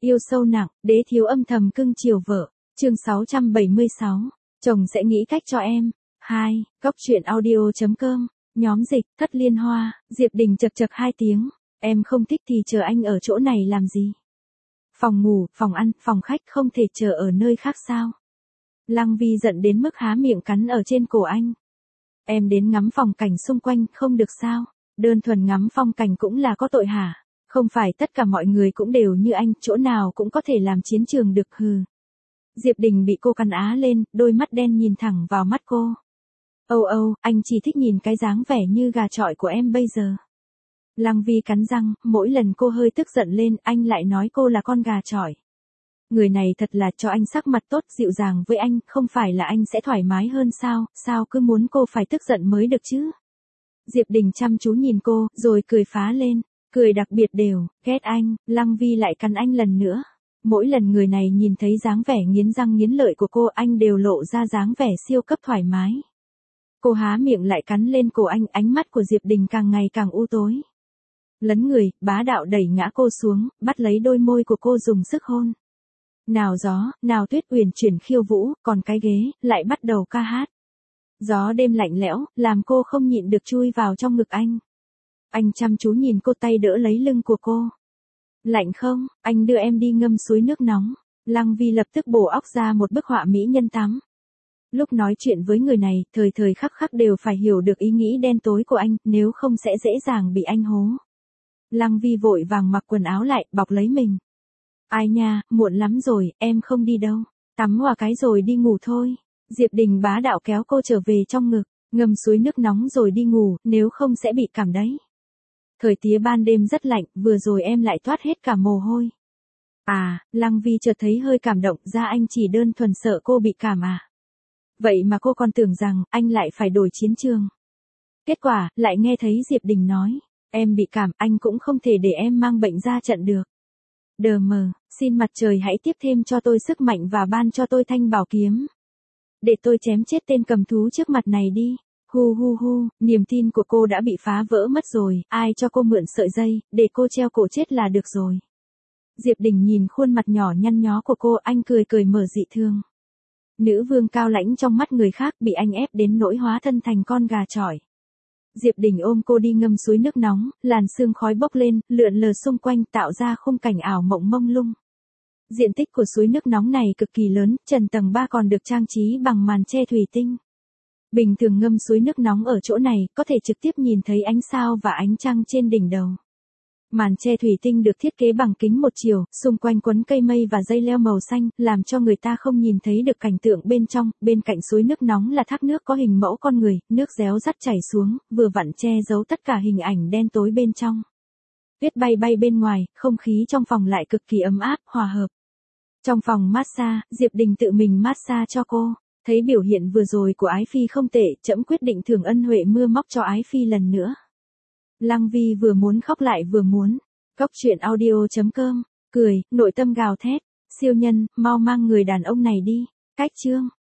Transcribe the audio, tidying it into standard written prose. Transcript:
Yêu sâu nặng, đế thiếu âm thầm cưng chiều vợ. Chương 676. Chồng sẽ nghĩ cách cho em. 2. Góc truyện audio.com. Nhóm dịch, Thất Liên Hoa. Diệp Đình chật chật 2 tiếng. Em không thích thì chờ anh ở chỗ này làm gì? Phòng ngủ, phòng ăn, phòng khách không thể chờ ở nơi khác sao? Lăng Vi giận đến mức há miệng cắn ở trên cổ anh. Em đến ngắm phong cảnh xung quanh không được sao? Đơn thuần ngắm phong cảnh cũng là có tội hả? Không phải tất cả mọi người cũng đều như anh, chỗ nào cũng có thể làm chiến trường được hừ. Diệp Đình bị cô cắn á lên, đôi mắt đen nhìn thẳng vào mắt cô. Âu, anh chỉ thích nhìn cái dáng vẻ như gà chọi của em bây giờ. Lăng Vi cắn răng, mỗi lần cô hơi tức giận lên, anh lại nói cô là con gà chọi. Người này thật là cho anh sắc mặt tốt, dịu dàng với anh, không phải là anh sẽ thoải mái hơn sao, sao cứ muốn cô phải tức giận mới được chứ. Diệp Đình chăm chú nhìn cô, rồi cười phá lên, cười đặc biệt đều, ghét anh. Lăng Vi lại cắn anh lần nữa. Mỗi lần người này nhìn thấy dáng vẻ nghiến răng nghiến lợi của cô, anh đều lộ ra dáng vẻ siêu cấp thoải mái. Cô há miệng lại cắn lên cổ anh, ánh mắt của Diệp Đình càng ngày càng u tối. Lấn người, bá đạo đẩy ngã cô xuống, bắt lấy đôi môi của cô dùng sức hôn. Nào gió, nào tuyết uyển chuyển khiêu vũ, còn cái ghế, lại bắt đầu ca hát. Gió đêm lạnh lẽo, làm cô không nhịn được chui vào trong ngực anh. Anh chăm chú nhìn cô, tay đỡ lấy lưng của cô. Lạnh không, anh đưa em đi ngâm suối nước nóng. Lăng Vi lập tức bổ óc ra một bức họa mỹ nhân tắm. Lúc nói chuyện với người này, thời thời khắc khắc đều phải hiểu được ý nghĩ đen tối của anh, nếu không sẽ dễ dàng bị anh hố. Lăng Vi vội vàng mặc quần áo lại, bọc lấy mình. Ai nha, muộn lắm rồi, em không đi đâu. Tắm hòa cái rồi đi ngủ thôi. Diệp Đình bá đạo kéo cô trở về trong ngực, ngâm suối nước nóng rồi đi ngủ, nếu không sẽ bị cảm đấy. Thời tiết ban đêm rất lạnh, vừa rồi em lại toát hết cả mồ hôi. À, Lăng Vi chợt thấy hơi cảm động, ra anh chỉ đơn thuần sợ cô bị cảm à. Vậy mà cô còn tưởng rằng, anh lại phải đổi chiến trường. Kết quả, lại nghe thấy Diệp Đình nói, em bị cảm, anh cũng không thể để em mang bệnh ra trận được. Đờ mờ, xin mặt trời hãy tiếp thêm cho tôi sức mạnh và ban cho tôi thanh bảo kiếm. Để tôi chém chết tên cầm thú trước mặt này đi. Hu, niềm tin của cô đã bị phá vỡ mất rồi, ai cho cô mượn sợi dây, để cô treo cổ chết là được rồi. Diệp Đình nhìn khuôn mặt nhỏ nhăn nhó của cô, anh cười cười mở dị thương. Nữ vương cao lãnh trong mắt người khác, bị anh ép đến nỗi hóa thân thành con gà chọi. Diệp Đình ôm cô đi ngâm suối nước nóng, làn sương khói bốc lên, lượn lờ xung quanh tạo ra khung cảnh ảo mộng mông lung. Diện tích của suối nước nóng này cực kỳ lớn, trần tầng 3 còn được trang trí bằng màn che thủy tinh. Bình thường ngâm suối nước nóng ở chỗ này, có thể trực tiếp nhìn thấy ánh sao và ánh trăng trên đỉnh đầu. Màn che thủy tinh được thiết kế bằng kính một chiều, xung quanh quấn cây mây và dây leo màu xanh, làm cho người ta không nhìn thấy được cảnh tượng bên trong. Bên cạnh suối nước nóng là thác nước có hình mẫu con người, nước réo rắt chảy xuống, vừa vặn che giấu tất cả hình ảnh đen tối bên trong. Tuyết bay bay bên ngoài, không khí trong phòng lại cực kỳ ấm áp, hòa hợp. Trong phòng massage, Diệp Đình tự mình massage cho cô. Thấy biểu hiện vừa rồi của Ái Phi không tệ, trẫm quyết định thưởng ân huệ mưa móc cho Ái Phi lần nữa. Lăng Vi vừa muốn khóc lại vừa muốn. Góc truyện audio.com. Cười, nội tâm gào thét. Siêu nhân, mau mang người đàn ông này đi. Cách chương.